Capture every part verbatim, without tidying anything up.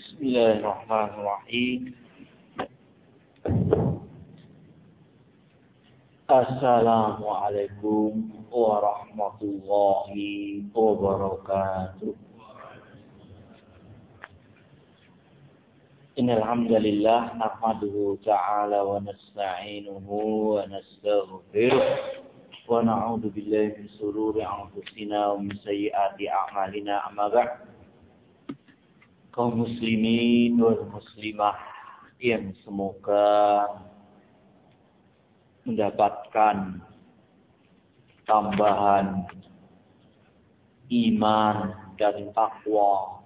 Bismillahirrahmanirrahim. Assalamualaikum warahmatullahi wabarakatuh. Innal hamdalillah nahmaduhu ta'ala wa nasta'inuhu wa nastaghfiruh wa na'udzu billahi min shururi anfusina wa min sayyiati a'malina. Amma ba'd. Kaum muslimin wal muslimah yang semoga mendapatkan tambahan iman dan takwa,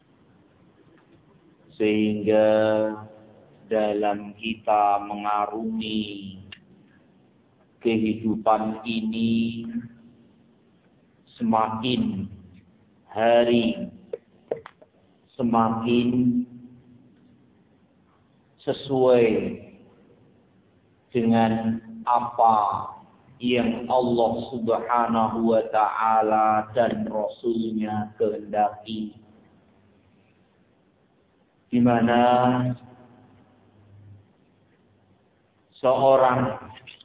sehingga dalam kita mengarungi kehidupan ini semakin hari semakin sesuai dengan apa yang Allah Subhanahu wa ta'ala dan Rasulnya kehendaki, di mana seorang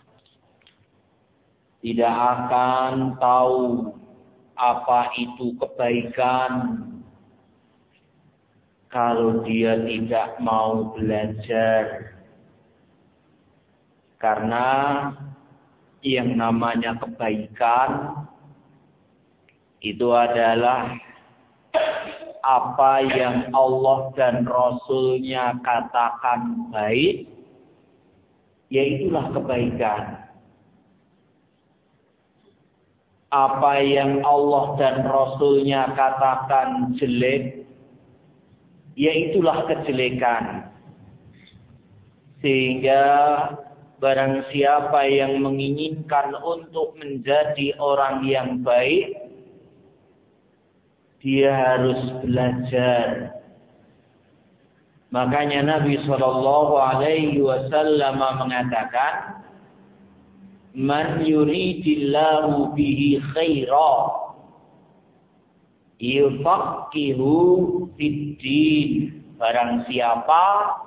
tidak akan tahu apa itu kebaikan kalau dia tidak mau belajar. Karena yang namanya kebaikan itu adalah apa yang Allah dan Rasulnya katakan baik, yaitulah kebaikan. Apa yang Allah dan Rasulnya katakan jelek, yaitulah kejelekan. Sehingga barang siapa yang menginginkan untuk menjadi orang yang baik, dia harus belajar. Makanya Nabi shallallahu alaihi wasallam mengatakan, "Man yuridillahu bihi khaira yufaqihu fid-din." Barang siapa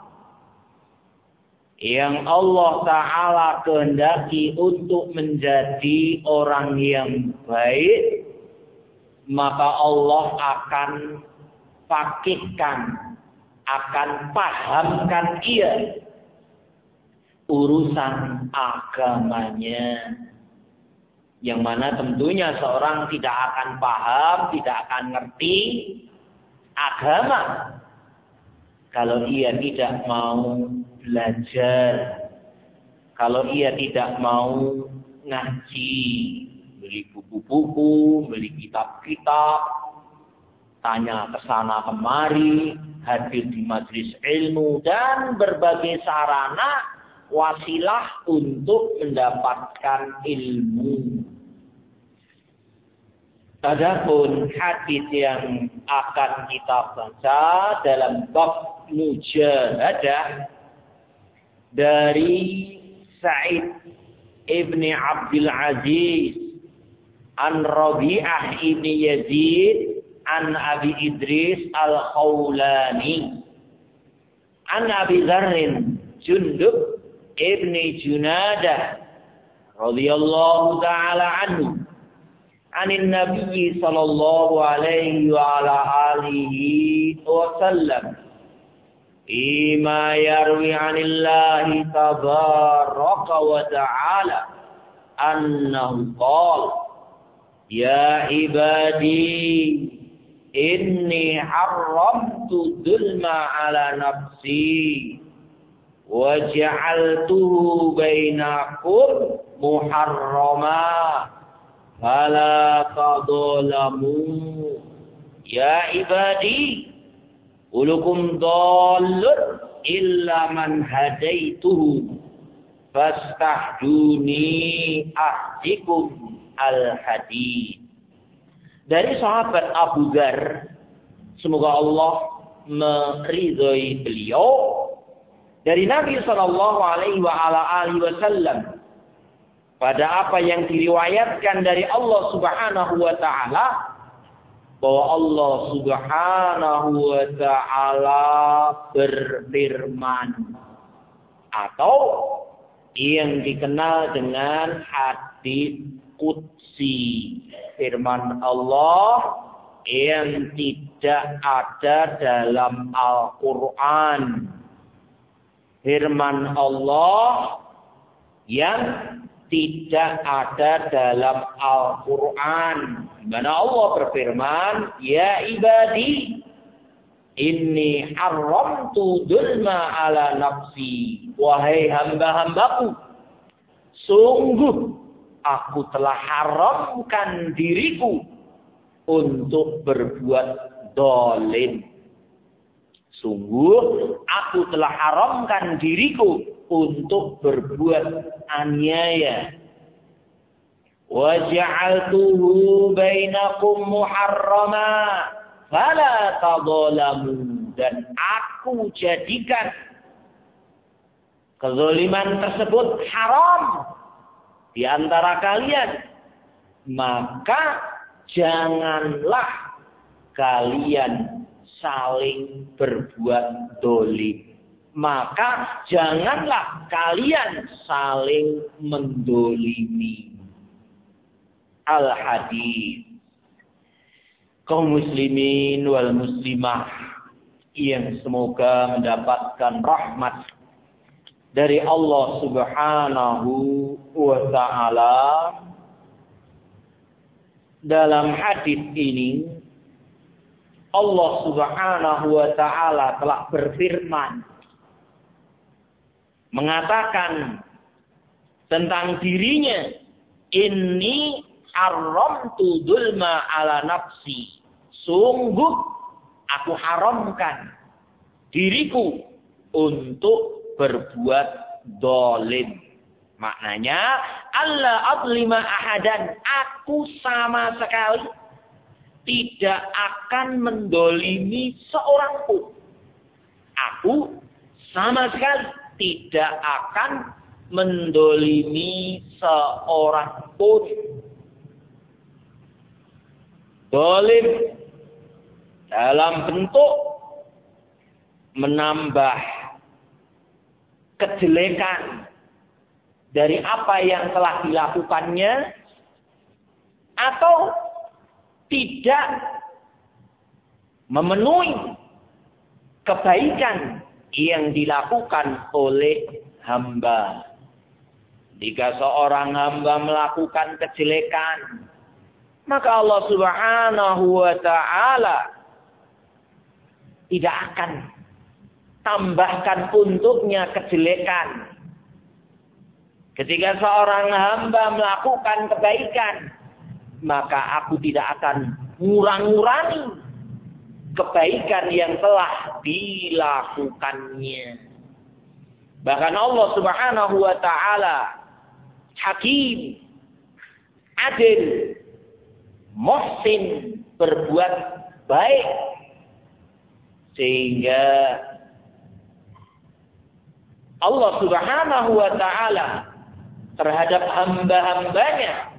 yang Allah Ta'ala kehendaki untuk menjadi orang yang baik, maka Allah akan fakihkan, akan pahamkan ia urusan agamanya. Yang mana tentunya seorang tidak akan paham, tidak akan ngerti agama kalau ia tidak mau belajar, kalau ia tidak mau ngaji, beli buku-buku, beli kitab-kitab, tanya ke sana kemari, hadir di majelis ilmu, dan berbagai sarana wasilah untuk mendapatkan ilmu. Adapun hadis yang akan kita baca dalam bab mujahadah dari Sa'id ibni Abdul Aziz an Rabi'ah ibni Yazid an Abi Idris al-Khawlani an Abi Dzarrin Jundub ibni Junadah radhiyallahu ta'ala anhu anin Nabi sallallahu alaihi wa ala alihi wa sallam ima yarwi anillahi tabaraka wa ta'ala annahu qala ya ibadi inni haramtu dzulma ala nafsi wa ja'altuhu bainakum muharrama fala tadzalamu ya ibadi ulukum dhallun illa man hadaituhu fastahduni ahdikum al-hadid. Dari sahabat Abu Dzar, semoga Allah meridhai beliau, dari Nabi sallallahu alaihi wasallam, pada apa yang diriwayatkan dari Allah Subhanahu wa taala, bahwa Allah Subhanahu wa ta'ala berfirman, atau yang dikenal dengan hadits qudsi, firman Allah yang tidak ada dalam Al-Quran, firman Allah yang tidak ada dalam Al-Quran, di mana Allah berfirman, ya ibadi inni haramtu dzulma ala nafsi, wahai hamba-hambaku, sungguh aku telah haramkan diriku untuk berbuat dolim. Sungguh aku telah haramkan diriku untuk berbuat aniaya. Wa ja'altuhu bainakum muharrama fala tadzalamu, dan aku jadikan kezaliman tersebut haram di antara kalian, maka janganlah kalian saling berbuat dolim. Maka janganlah kalian saling mendolimi. Al-Hadis. Kaum muslimin wal muslimah yang semoga mendapatkan rahmat dari Allah Subhanahu wa ta'ala. Dalam hadis ini Allah Subhanahu wa ta'ala telah berfirman, mengatakan tentang dirinya, inni haramtu dzulma ala nafsi, sungguh aku haramkan diriku untuk berbuat dolim. Maknanya, Allah adlima ahadan, aku sama sekali tidak akan mendolimi seorang pun. Aku sama sekali tidak akan mendolimi seorang pun. Dolim dalam bentuk menambah kejelekan dari apa yang telah dilakukannya, atau tidak memenuhi kebaikan yang dilakukan oleh hamba. Jika seorang hamba melakukan kejelekan, maka Allah Subhanahu wa ta'ala tidak akan tambahkan untuknya kejelekan. Ketika seorang hamba melakukan kebaikan, maka aku tidak akan ngurang-ngurangi kebaikan yang telah dilakukannya. Bahkan Allah Subhanahu wa ta'ala Hakim, adil, muhsin, berbuat baik, sehingga Allah Subhanahu wa ta'ala terhadap hamba-hambanya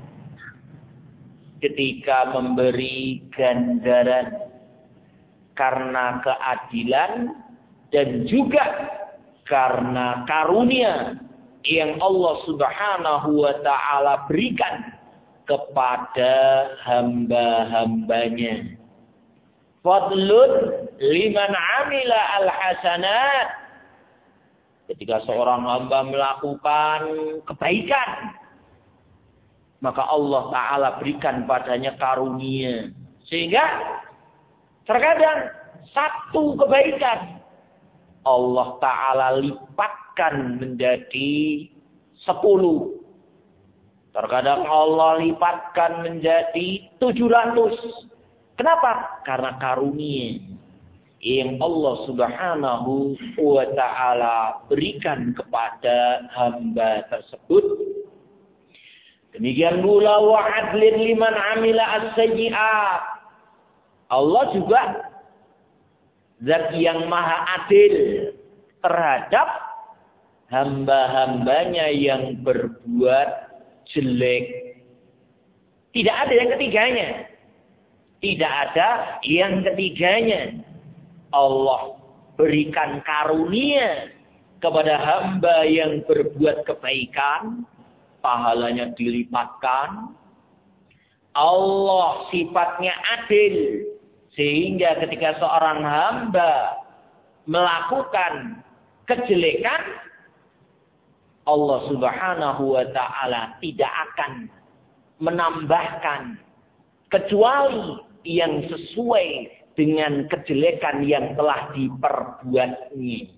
ketika memberi ganjaran karena keadilan dan juga karena karunia yang Allah Subhanahu wa ta'ala berikan kepada hamba-hambanya. Fadlun liman amila al-hasanat. Ketika seorang hamba melakukan kebaikan, maka Allah Ta'ala berikan padanya karunia. Sehingga terkadang satu kebaikan Allah Ta'ala lipatkan menjadi sepuluh. Terkadang Allah lipatkan menjadi tujuh ratus. Kenapa? Karena karunia yang Allah Subhanahu wa ta'ala berikan kepada hamba tersebut. Demikian pula wa adlin liman amila as-sayyi'at. Allah juga zat yang maha adil terhadap hamba-hambanya yang berbuat jelek. Tidak ada yang ketiganya. Tidak ada yang ketiganya. Allah berikan karunia kepada hamba yang berbuat kebaikan, pahalanya dilipatkan. Allah sifatnya adil, sehingga ketika seorang hamba melakukan kejelekan, Allah Subhanahu wa ta'ala tidak akan menambahkan kecuali yang sesuai dengan kejelekan yang telah diperbuatnya.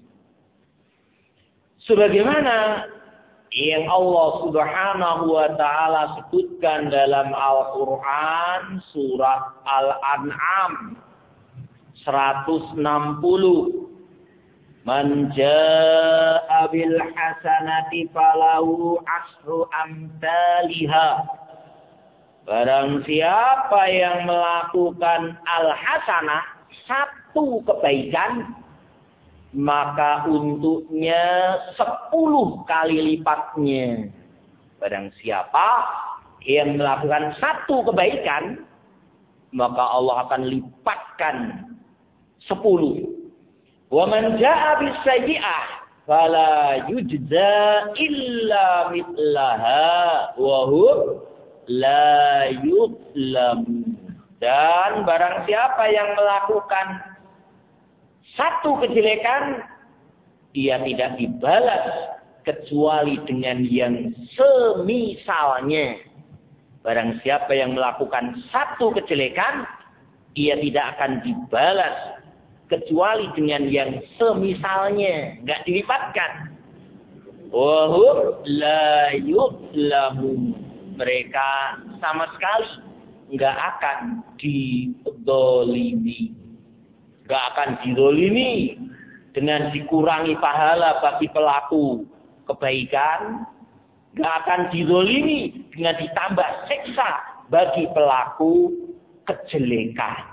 Sebagaimana yang Allah Subhanahu wa ta'ala sebutkan dalam Al-Quran surat Al-An'am seratus enam puluh. Man jaa'a bil hasanati falahu asru amsalihha. Barang siapa yang melakukan al-hasanah, satu kebaikan, maka untuknya sepuluh kali lipatnya. Barang siapa yang melakukan satu kebaikan, maka Allah akan lipatkan sepuluh. Wa man jaa'a bis sayyi'ah fala yujza illa mithlaha wa hum la yudlam. Dan barang siapa yang melakukan satu kejelekan, dia tidak dibalas kecuali dengan yang semisalnya. Barang siapa yang melakukan satu kejelekan, dia tidak akan dibalas kecuali dengan yang semisalnya, enggak dilipatkan. Wa hum la yudlamun. Mereka sama sekali enggak akan dizalimi. Enggak akan dizalimi dengan dikurangi pahala bagi pelaku kebaikan. Enggak akan dizalimi dengan ditambah siksa bagi pelaku kejelekan.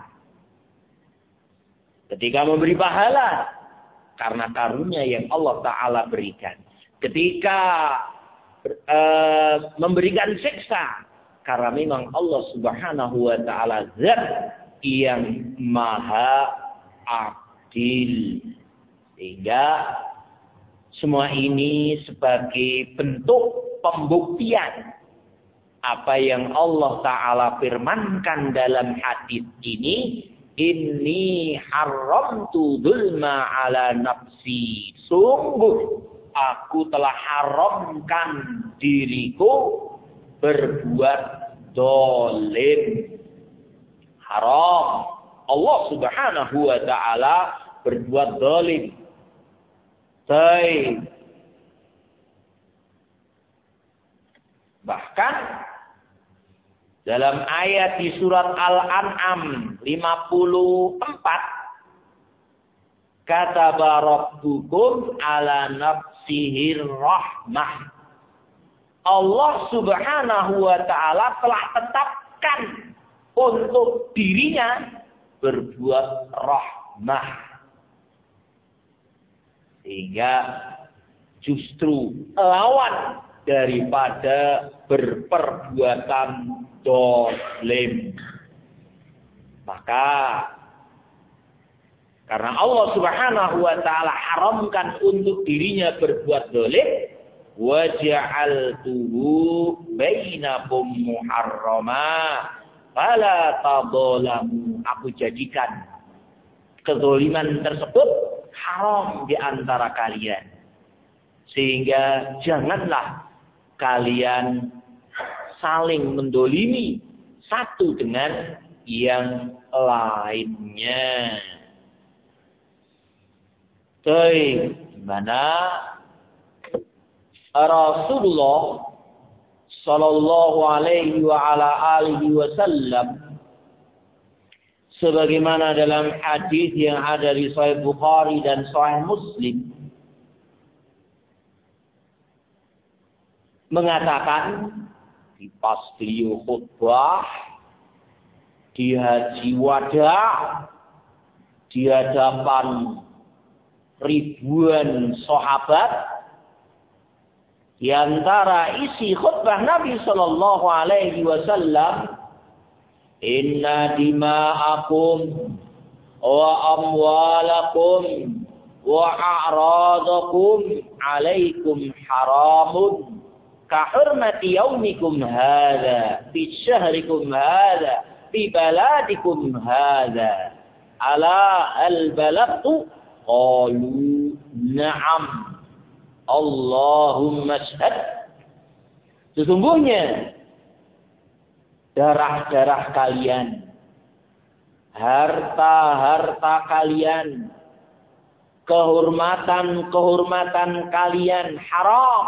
Ketika memberi pahala karena karunia yang Allah Ta'ala berikan. Ketika Uh, memberikan siksa karena memang Allah Subhanahu wa ta'ala zat yang maha adil. Sehingga semua ini sebagai bentuk pembuktian apa yang Allah Ta'ala firmankan dalam hadis ini, inni haramtu dzulma ala nafsi. Sungguh aku telah haramkan diriku berbuat dolim. Haram. Allah Subhanahu wa ta'ala berbuat dolim. Baik. Bahkan dalam ayat di surat Al-An'am lima puluh empat, kataba rabbukum ala nafsihir rahmah. Allah Subhanahu wa ta'ala telah tetapkan untuk dirinya berbuat rahmah. Sehingga justru lawan daripada berperbuatan dolim. Maka karena Allah Subhanahu wa ta'ala haramkan untuk dirinya berbuat dolim, wa ja'altuhu bainakum muharrama fala tadzalamu. Aku jadikan kezaliman tersebut haram di antara kalian. Sehingga janganlah kalian saling mendolimi satu dengan yang lainnya. Baik, mana Rasulullah sallallahu alaihi wa ala alihi wasallam sebagaimana dalam hadis yang ada di Sahih Bukhari dan Sahih Muslim mengatakan di pas beliau khutbah di haji wada di hadapan ribuan sahabat, di antara isi khutbah Nabi sallallahu alaihi wasallam inna dima'akum wa amwalakum wa a'radakum alaikum haramun ka hurmati yaumikum hadha fi syahrikum hadha fi baladikum hadha ala al balagtu qalu na'am Allahumma syahad. Sesungguhnya darah-darah kalian, harta-harta kalian, kehormatan-kehormatan kalian haram.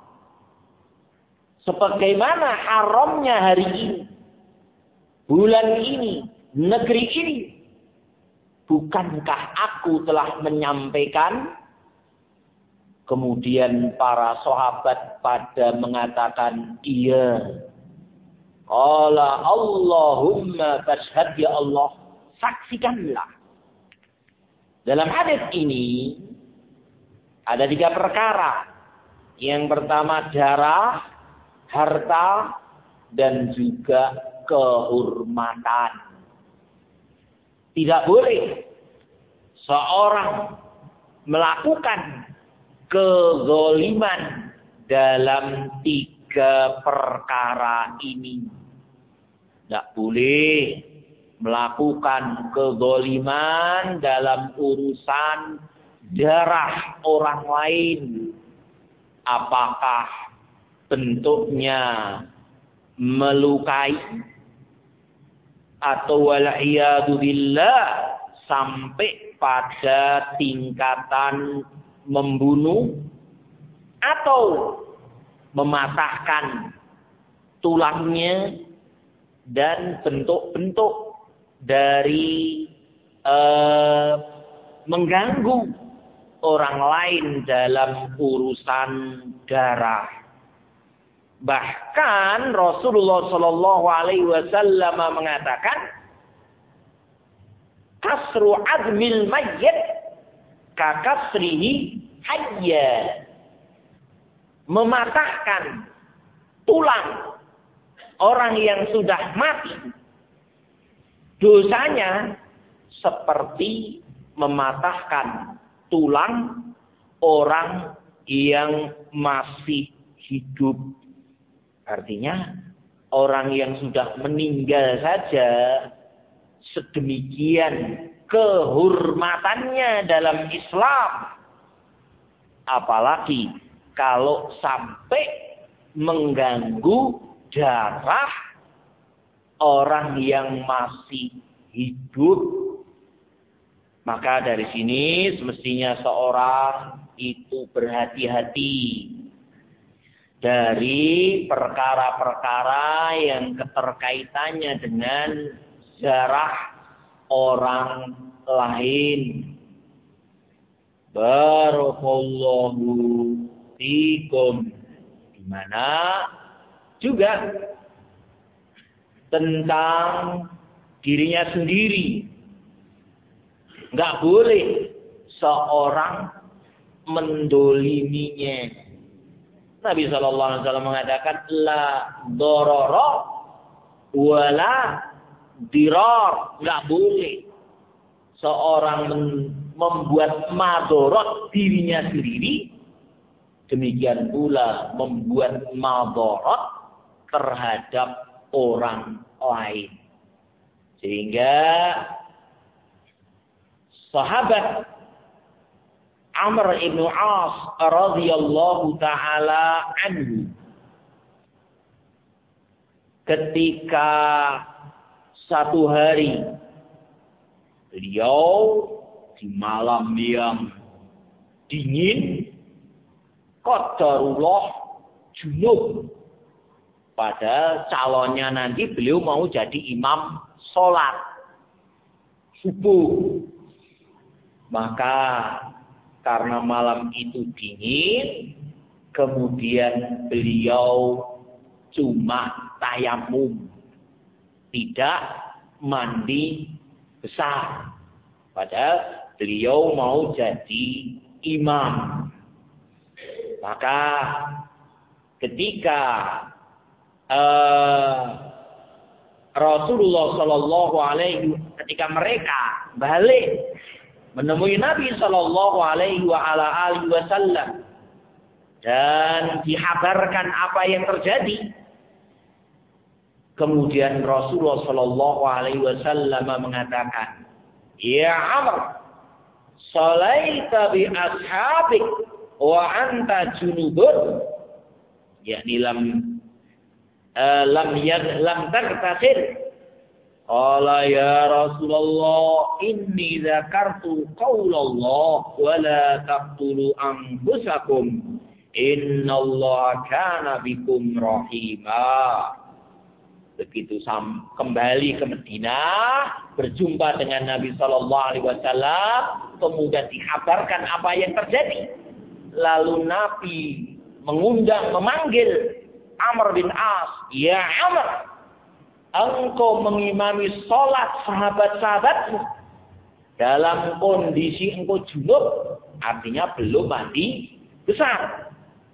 Sebagaimana haramnya hari ini, bulan ini, negeri ini. Bukankah aku telah menyampaikan? Kemudian para sahabat pada mengatakan, iya. Qala Allahumma fashhad, ya Allah, saksikanlah. Dalam hadis ini ada tiga perkara. Yang pertama darah, harta, dan juga kehormatan. Tidak boleh seorang melakukan kezaliman dalam tiga perkara ini. Tidak boleh melakukan kezaliman dalam urusan darah orang lain. Apakah bentuknya melukai atau wal'iyadu billah sampai pada tingkatan membunuh atau mematahkan tulangnya dan bentuk-bentuk dari eh, mengganggu orang lain dalam urusan darah. Bahkan Rasulullah Shallallahu Alaihi Wasallam mengatakan, kasru azmil mayyit kakasrihi hayya. Mematahkan tulang orang yang sudah mati, dosanya seperti mematahkan tulang orang yang masih hidup. Artinya orang yang sudah meninggal saja sedemikian kehormatannya dalam Islam. Apalagi kalau sampai mengganggu darah orang yang masih hidup. Maka dari sini semestinya seorang itu berhati-hati dari perkara-perkara yang keterkaitannya dengan darah orang lain. Barakallahu fikum. Di mana juga tentang dirinya sendiri. Enggak boleh seorang mendoliminya. Nabi shallallahu alaihi wasallam mengatakan la dororo wala dirar. Enggak boleh seorang membuat madorot dirinya sendiri, demikian pula membuat madorot terhadap orang lain. Sehingga sahabat Amr ibn As radhiyallahu taala anhu ketika satu hari beliau di malam yang dingin qadarullah junub, padahal calonnya nanti beliau mau jadi imam sholat subuh. Maka karena malam itu dingin, kemudian beliau cuma tayamum, tidak mandi besar. Padahal beliau mau jadi imam. Maka ketika uh, Rasulullah Shallallahu Alaihi ketika mereka balik menemui Nabi Shallallahu Alaihi Wasallam dan dihabarkan apa yang terjadi, kemudian Rasulullah Shallallahu Alaihi Wasallam mengatakan, Ya Amr, salaita bi ashabik wa anta junubun, yakni lam uh, lam yad lam tartasir. Qala ya Rasulullah, inni dzakartu qaulallah wa la taqtulu anfusakum innallaha kana bikum rahima. Begitu sam kembali ke Madinah, berjumpa dengan Nabi Shallallahu Alaihi Wasallam, kemudian dikabarkan apa yang terjadi. Lalu Nabi mengundang, memanggil Amr bin As, Ya Amr, engkau mengimami sholat sahabat-sahabatmu dalam kondisi engkau junub, artinya belum mandi besar,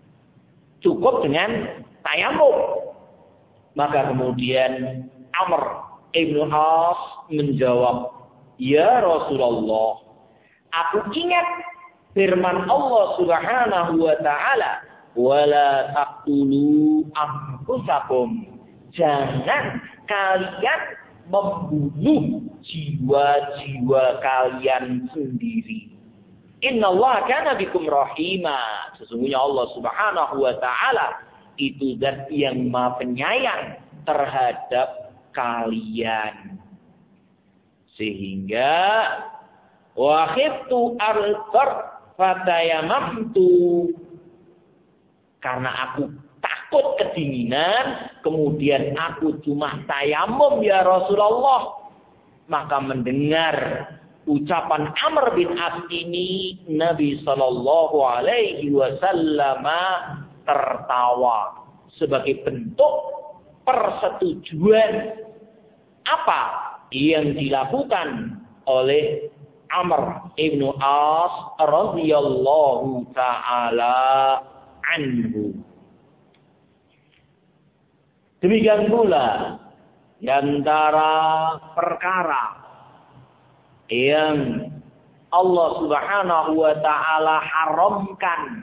cukup dengan tayamum. Maka kemudian Amr ibn As menjawab, Ya Rasulullah, aku ingat firman Allah Subhanahu wa taala, wala taqtulu anfusakum, jangan kalian membunuh jiwa-jiwa kalian sendiri. Innallaha kana bikum rahima, sesungguhnya Allah Subhanahu wa taala itu zat yang maha penyayang terhadap kalian. Sehingga wa khiftu al-far fatayamamtu, karena aku takut kedinginan, kemudian aku cuma tayamum ya Rasulullah. Maka mendengar ucapan Amr bin As ini, Nabi Sallallahu Alaihi Wasallam tertawa sebagai bentuk persetujuan apa yang dilakukan oleh Amr ibn As radhiyallahu taala anhu. Demikian pula di antara perkara yang Allah Subhanahu wa taala haramkan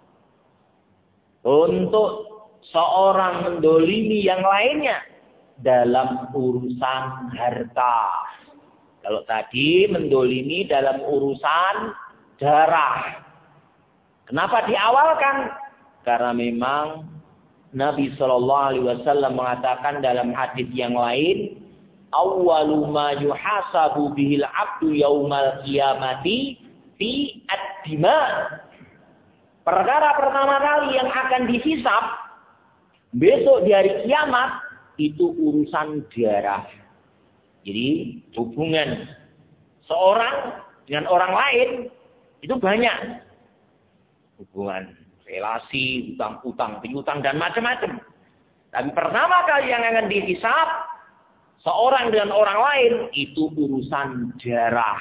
untuk seorang mendolimi yang lainnya dalam urusan harta. Kalau tadi mendolimi dalam urusan darah. Kenapa diawalkan? Karena memang Nabi Shallallahu Alaihi Wasallam mengatakan dalam hadis yang lain, awwalu ma yuhasabu bihil abdu yaumal qiyamati fi ad-dima. Perkara pertama kali yang akan dihisab besok di hari kiamat itu urusan darah. Jadi hubungan seorang dengan orang lain itu banyak. Hubungan, relasi, utang-utang, piutang dan macam-macam. Tapi pertama kali yang akan dihisab seorang dengan orang lain itu urusan darah.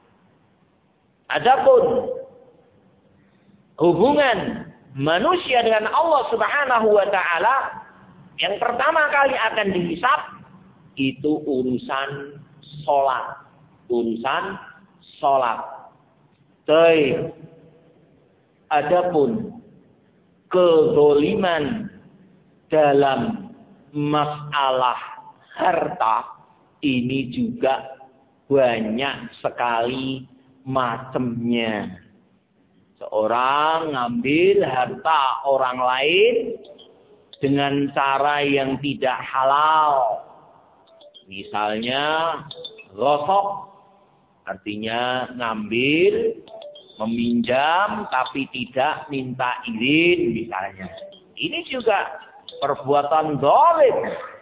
Adapun hubungan manusia dengan Allah Subhanahu wa taala yang pertama kali akan dihisab itu urusan sholat. Urusan sholat. Baik. Adapun kezaliman dalam masalah harta ini juga banyak sekali macamnya. Seorang ngambil harta orang lain dengan cara yang tidak halal. Misalnya ghasab, artinya ngambil, meminjam tapi tidak minta izin misalnya. Ini juga perbuatan zalim.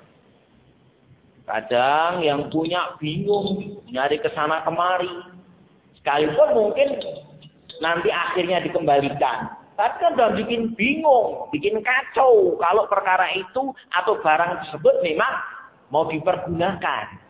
Kadang yang punya bingung nyari ke sana kemari. Sekalipun mungkin nanti akhirnya dikembalikan. Tapi kan udah bikin bingung, bikin kacau kalau perkara itu atau barang tersebut memang mau dipergunakan.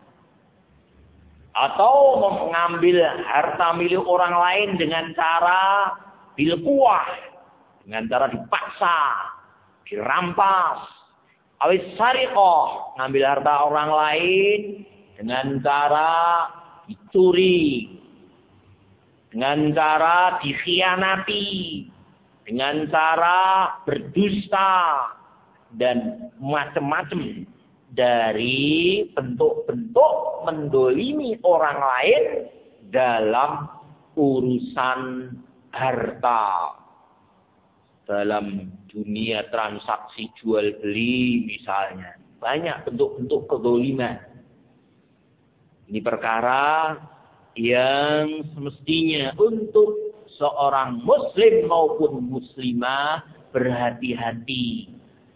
Atau mengambil harta milik orang lain dengan cara bilkuah, dengan cara dipaksa, dirampas, awis sariqah, ngambil harta orang lain dengan cara dicuri, dengan cara dikhianati, dengan cara berdusta, dan macam-macam dari bentuk-bentuk mendolimi orang lain dalam urusan harta. Dalam dunia transaksi jual beli misalnya. Banyak bentuk-bentuk kezaliman. Ini perkara yang semestinya untuk seorang muslim maupun muslimah berhati-hati.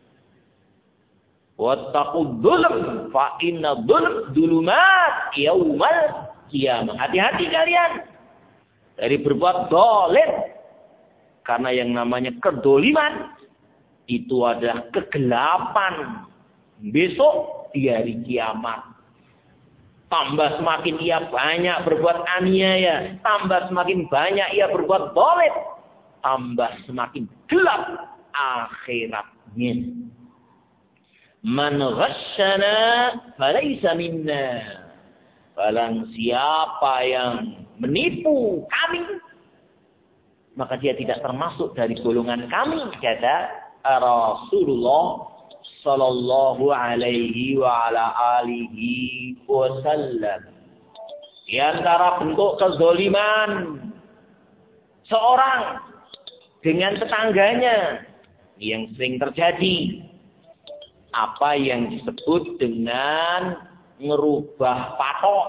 Wattaqud dzulm fa inna dzulm dzulumat yaumal qiyamah. Hati-hati kalian dari berbuat zalim. Karena yang namanya kedoliman itu adalah kegelapan besok di hari kiamat. Tambah semakin ia banyak berbuat aniaya, tambah semakin banyak ia berbuat zalim, tambah semakin gelap akhiratnya. Man ghasyana falaysa minna. Barang siapa yang menipu kami, maka dia tidak termasuk dari golongan kami, kata Rasulullah sallallahu alaihi wa ala alihi wasallam. Di antara bentuk kezaliman seorang dengan tetangganya yang sering terjadi, apa yang disebut dengan ngerubah patok.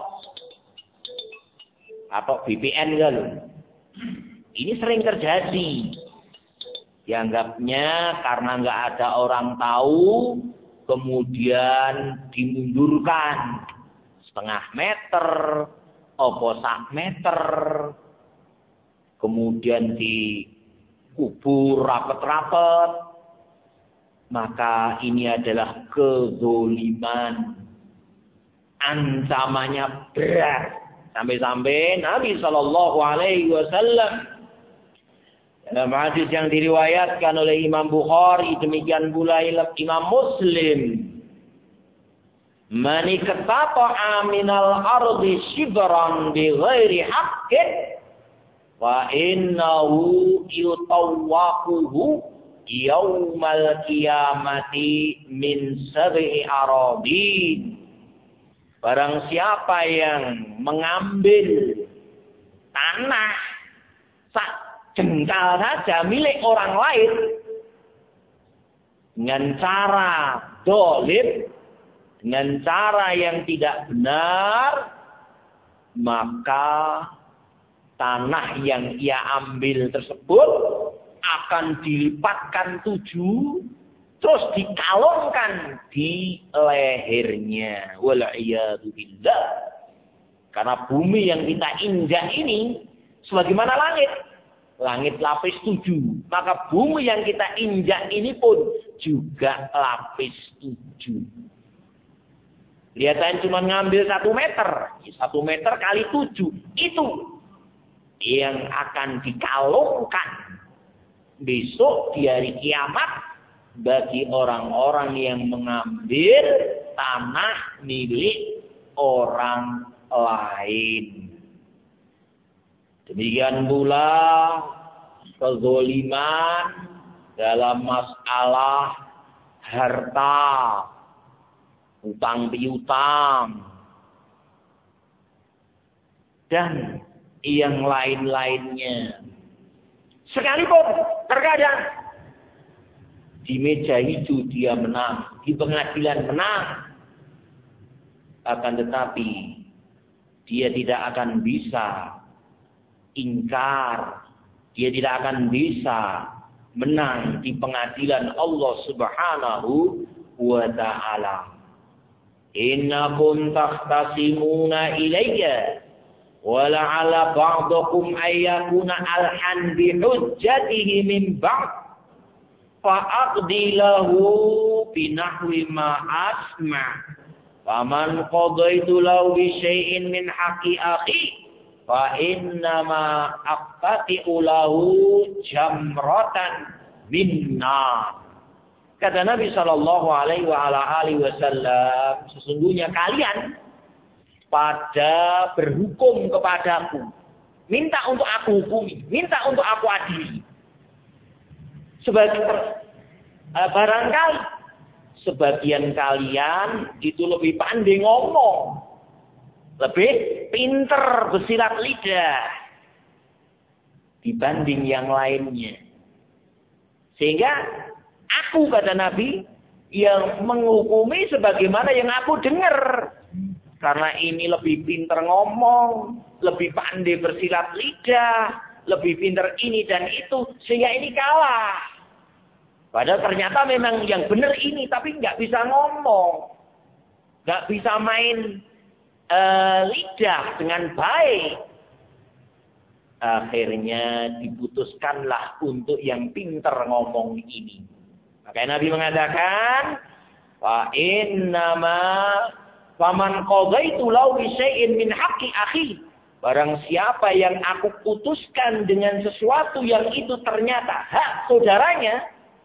Patok B P N kan. Ini sering terjadi. Dianggapnya karena nggak ada orang tahu, kemudian dimundurkan setengah meter, opo sak meter, kemudian dikubur rapet-rapet. Maka ini adalah kezoliman. Ancamannya berat. Sampai-sampai Nabi Shallallahu Alaihi Wasallam dalam hadis yang diriwayatkan oleh Imam Bukhari, demikian pula Imam Muslim, man iqtata'a minal ardi shibran bi ghairi haqqin wa innahu yutawwaquhu yaumal qiyamati min sab'i aradin. Barang siapa yang mengambil tanah sak jengkal saja milik orang lain dengan cara dolim, dengan cara yang tidak benar, maka tanah yang ia ambil tersebut akan dilipatkan tujuh, terus dikalungkan di lehernya. Wal'iyadu billah. Karena bumi yang kita injak ini sebagaimana langit. Langit lapis tujuh. Maka bumi yang kita injak ini pun juga lapis tujuh. Lihat saya cuma ngambil satu meter. Satu meter kali tujuh. Itu yang akan dikalungkan besok di hari kiamat bagi orang-orang yang mengambil tanah milik orang lain. Demikian pula kezaliman dalam masalah harta, utang piutang, dan yang lain-lainnya. Sekalipun terkadang di meja hijau dia menang, di pengadilan menang, akan tetapi dia tidak akan bisa ingkar, dia tidak akan bisa menang di pengadilan Allah Subhanahu wa ta'ala. Innakum takhtasimuna ilayya wa la'ala ba'dakum ayyakuna alhan bihujjatihi min ba'd fa'aqdi lahu binahwi ma asma' faman qadaitu lahu bi syai'in min haqqi akhi fa innama aqtati'u lahu jamratan minna. Kata Nabi Shallallahu Alaihi Wasallam, sesungguhnya kalian pada berhukum kepadaku, minta untuk aku hukumi, minta untuk aku adili. Sebagai uh, barangkali sebagian kalian itu lebih pandai ngomong, lebih pinter bersilat lidah dibanding yang lainnya. Sehingga aku, kata Nabi, yang menghukumi sebagaimana yang aku dengar. Karena ini lebih pinter ngomong, lebih pandai bersilat lidah, lebih pinter ini dan itu, sehingga ini kalah. Padahal ternyata memang yang benar ini, tapi nggak bisa ngomong. Nggak bisa main uh, lidah dengan baik. Akhirnya diputuskanlah untuk yang pinter ngomong ini. Maka Nabi mengatakan, fa innama faman qadaitu lahu bi syai'in min haqqi akhi. Barang siapa yang aku putuskan dengan sesuatu yang itu ternyata hak saudaranya,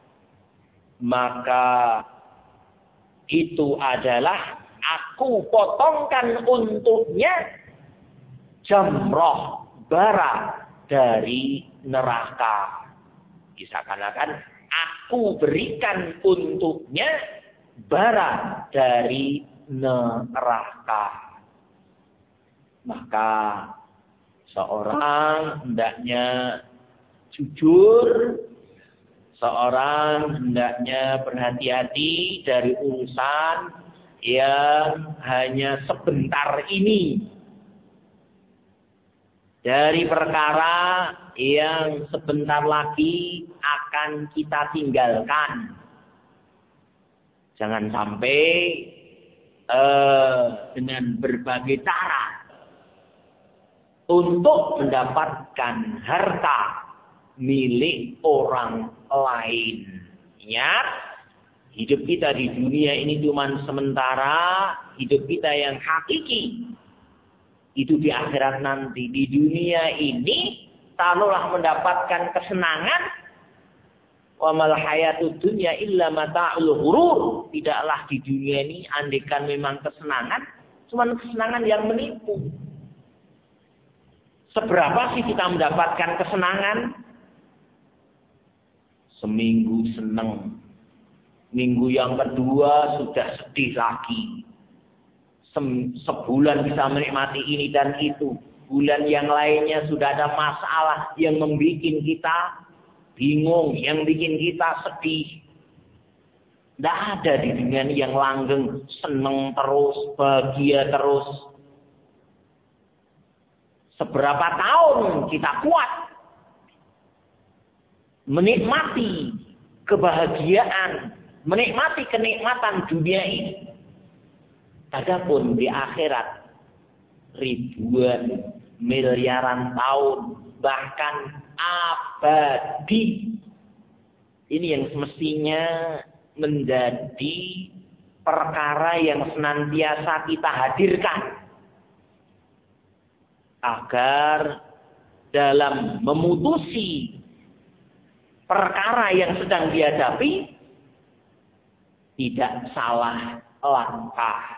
maka itu adalah aku potongkan untuknya jamroh, bara dari neraka. Seakan-akan aku berikan untuknya bara dari neraka. Maka seorang hendaknya jujur, seorang hendaknya berhati-hati dari urusan yang hanya sebentar ini, dari perkara yang sebentar lagi akan kita tinggalkan. Jangan sampai eh, dengan berbagai cara untuk mendapatkan harta milik orang lain. Ingat, hidup kita di dunia ini cuma sementara, hidup kita yang hakiki itu di akhirat nanti. Di dunia ini taruhlah mendapatkan kesenangan, wa mal hayatud dunya illa mata'ul ghurur. Tidaklah di dunia ini andekan memang kesenangan, cuma kesenangan yang menipu. Seberapa sih kita mendapatkan kesenangan? Seminggu seneng, minggu yang kedua sudah sedih lagi. Sebulan bisa menikmati ini dan itu. Bulan yang lainnya sudah ada masalah yang membuat kita bingung, yang bikin kita sedih. Tidak ada di dunia ini yang langgeng, seneng terus, bahagia terus. Seberapa tahun kita kuat menikmati kebahagiaan, menikmati kenikmatan dunia ini. Adapun di akhirat ribuan, miliaran tahun, bahkan abadi. Ini yang semestinya menjadi perkara yang senantiasa kita hadirkan. Agar dalam memutusi perkara yang sedang dihadapi tidak salah langkah.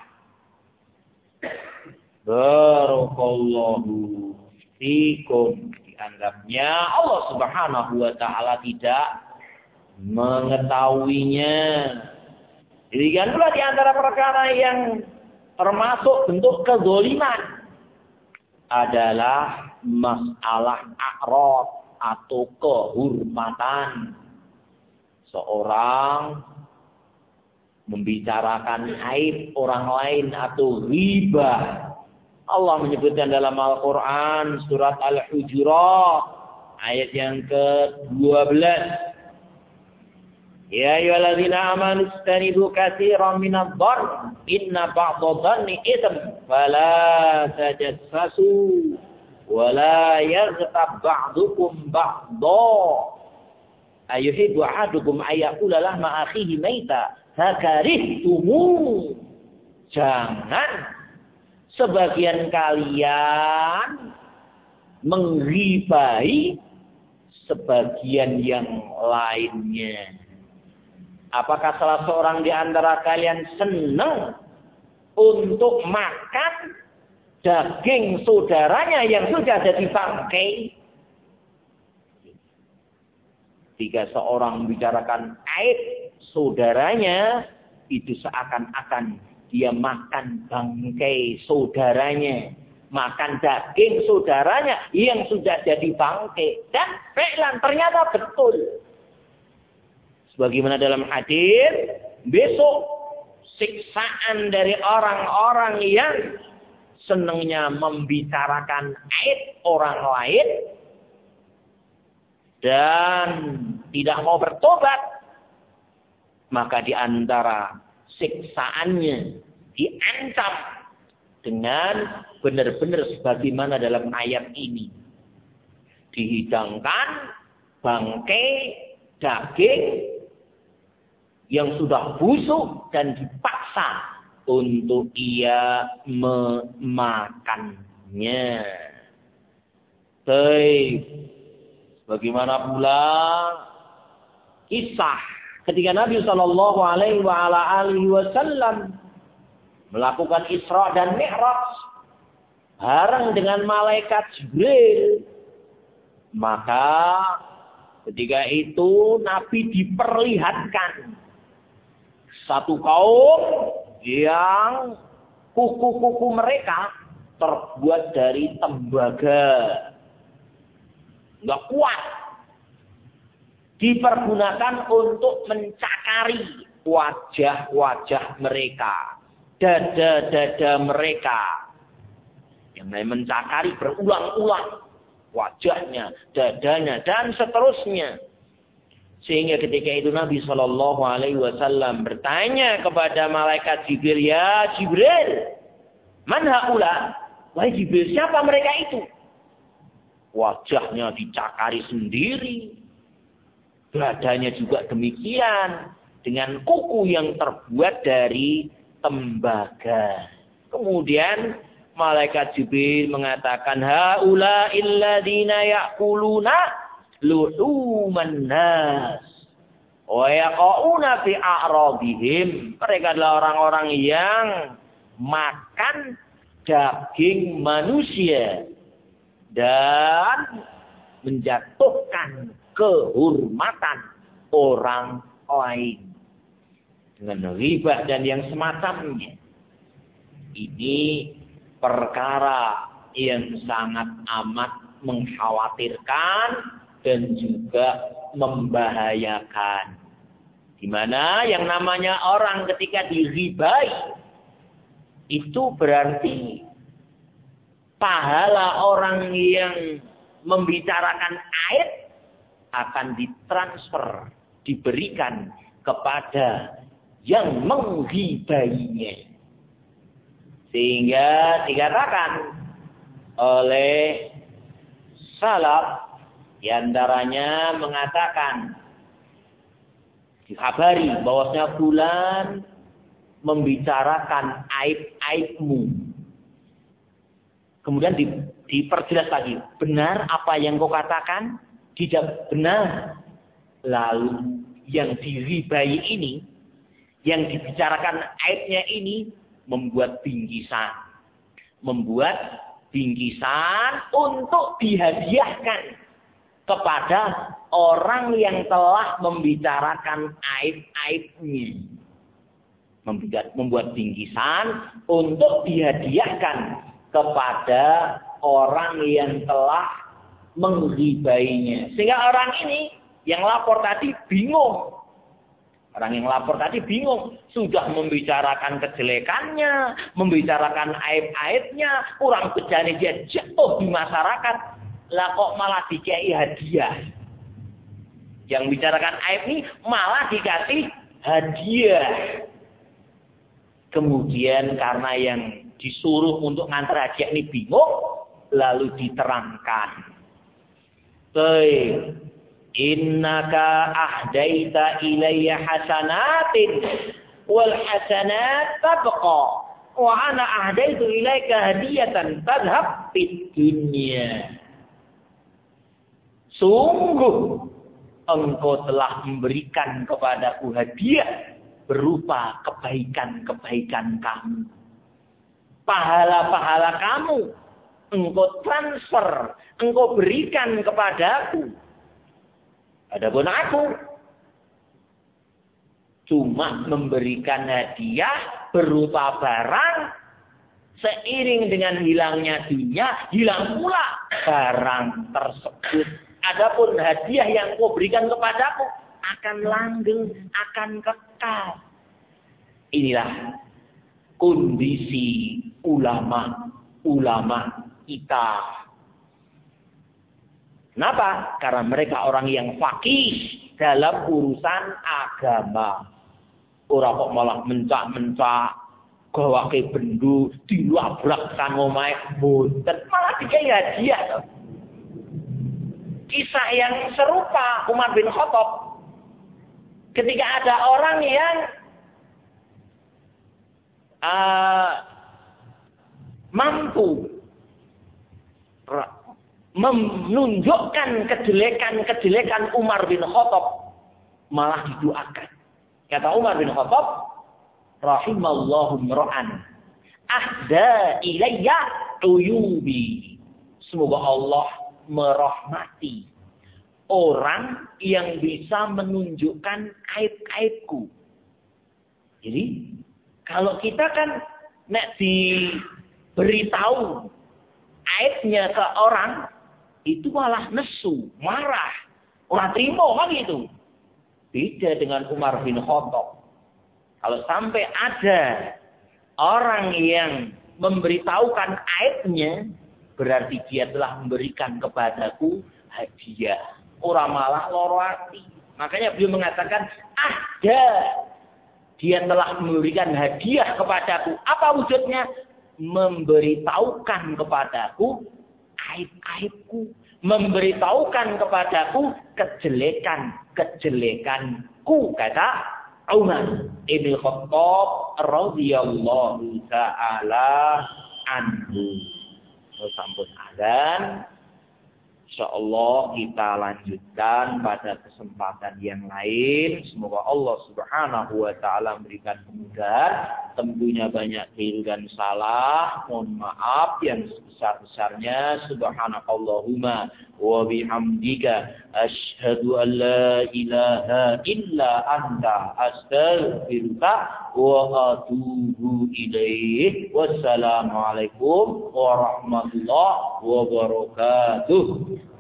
Barakallahu fikum. Dianggapnya Allah Subhanahu wa taala tidak mengetahuinya. Demikian pula di antara perkara yang termasuk bentuk kezaliman adalah masalah a'rad atau kehormatan. Seorang membicarakan aib orang lain atau riba. Allah menyebutkan dalam Al-Quran surat Al-Hujurat ayat yang ke dua belas. Ya ayyuhalladzina amanu istanibu katsiran minadh-dhann inna ba'dadh-dhanni itsm fala tajassasu wa la yaghtab ba'dukum ba'dha ayuhibbu ahadukum ayyakula lahma akhihi maita hakarihtumu. Jangan sebagian kalian mengribai sebagian yang lainnya. Apakah salah seorang di antara kalian senang untuk makan daging saudaranya yang sudah jadi bangkai? Jika seorang membicarakan aib saudaranya, itu seakan-akan dia makan bangkai saudaranya, makan daging saudaranya yang sudah jadi bangkai. Dan fi'lan ternyata betul. Sebagaimana dalam hadis, besok siksaan dari orang-orang yang senangnya membicarakan aib orang lain dan tidak mau bertobat, maka di antara siksaannya diancam dengan benar-benar sebagaimana dalam ayat ini. Dihidangkan bangkai daging yang sudah busuk dan dipaksa untuk ia memakannya. Baik. Bagaimana pula kisah ketika Nabi Shallallahu Alaihi Wasallam melakukan Isra dan Mi'raj bareng dengan malaikat Jibril, maka ketika itu Nabi diperlihatkan satu kaum yang kuku-kuku mereka terbuat dari tembaga. Nggak kuat. Dipergunakan untuk mencakari wajah-wajah mereka. Dada-dada mereka. Yang lain mencakari berulang-ulang. Wajahnya, dadanya, dan seterusnya. Sehingga ketika itu Nabi Shallallahu Alaihi Wasallam bertanya kepada malaikat Jibril, ya Jibril, man haula? Wahai Jibril, siapa mereka itu? Wajahnya dicakari sendiri, dadanya juga demikian, dengan kuku yang terbuat dari tembaga. Kemudian malaikat Jibril mengatakan, haula illadina ya'kuluna luhuman nas wa yaqauna fi a'radihim. Mereka adalah orang-orang yang makan daging manusia dan menjatuhkan kehormatan orang lain dengan riba dan yang semacamnya. Ini perkara yang sangat amat mengkhawatirkan dan juga membahayakan. Di mana yang namanya orang ketika diribai, itu berarti pahala orang yang membicarakan aib akan ditransfer, diberikan kepada yang menghibainya. Sehingga dikatakan oleh salaf, diantaranya mengatakan, dikhabari bahwasanya fulan membicarakan aib-aibmu. Kemudian di, diperjelas lagi, benar apa yang kau katakan? Tidak benar. Lalu yang diribai ini, yang dibicarakan aibnya ini, membuat bingkisan. Membuat bingkisan untuk dihadiahkan kepada orang yang telah membicarakan aib-aibnya. Membuat bingkisan untuk dihadiahkan kepada orang yang telah menghibainya. Sehingga orang ini yang lapor tadi bingung. Orang yang lapor tadi bingung. Sudah membicarakan kejelekannya, membicarakan aib-aibnya, kurang bejane dia jatuh di masyarakat. Lah kok malah dikei hadiah. Yang bicarakan aib ini malah dikasih hadiah. Kemudian karena yang disuruh untuk ngantar hadiah ini bingung, lalu diterangkan. Baik, innaka ahdaita ilayya hasanatin wal hasanat tabqa wa ana ahdaitu ilaika hadiyatan tadhhab fid dunya. Sungguh engkau telah memberikan kepadaku hadiah berupa kebaikan-kebaikan kamu. Pahala-pahala kamu engkau transfer, engkau berikan kepadaku. Adapun aku cuma memberikan hadiah berupa barang, seiring dengan hilangnya dunia, hilang pula barang tersebut. Adapun hadiah yang kau berikan kepadaku akan langgeng, akan kekal. Inilah kondisi ulama-ulama kita. Kenapa? Karena mereka orang yang faqih dalam urusan agama. Orang kok malah mencak-mencak, gawa ke bendu, dilabrak sang omahe, boten malah dikai hadiah. Kisah yang serupa Umar bin Khattab. Ketika ada orang yang uh, mampu menunjukkan kejelekan-kejelekan Umar bin Khattab, malah didoakan. Kata Umar bin Khattab, rahimallahu mra'an ahda ilayya uyubi. Semoga Allah merahmati orang yang bisa menunjukkan aib-aibku. Jadi kalau kita kan nek diberitahu aibnya ke orang, itu malah nesu, marah, orang terima kan gitu. Beda dengan Umar bin Khattab. Kalau sampai ada orang yang memberitahukan aibnya, berarti dia telah memberikan kepadaku hadiah. Orang malah loro hati. Makanya beliau mengatakan, ada dia telah memberikan hadiah kepadaku. Apa wujudnya? Memberitahukan kepadaku aib-aibku. Memberitahukan kepadaku kejelekan-kejelekanku. Kata Umar ibn Khattab radhiyallahu ta'ala anhu. Sampun azan. Insyaallah kita lanjutkan pada kesempatan yang lain. Semoga Allah Subhanahu wa taala memberikan kemudahan. Tentunya banyak keliru dan salah. Mohon maaf yang sebesar-besarnya. Subhanakallahumma wa bihamdika asyhadu an la ilaha illa anta astaghfiruka wa atubu ilaih. Wassalamualaikum warahmatullahi wabarakatuh.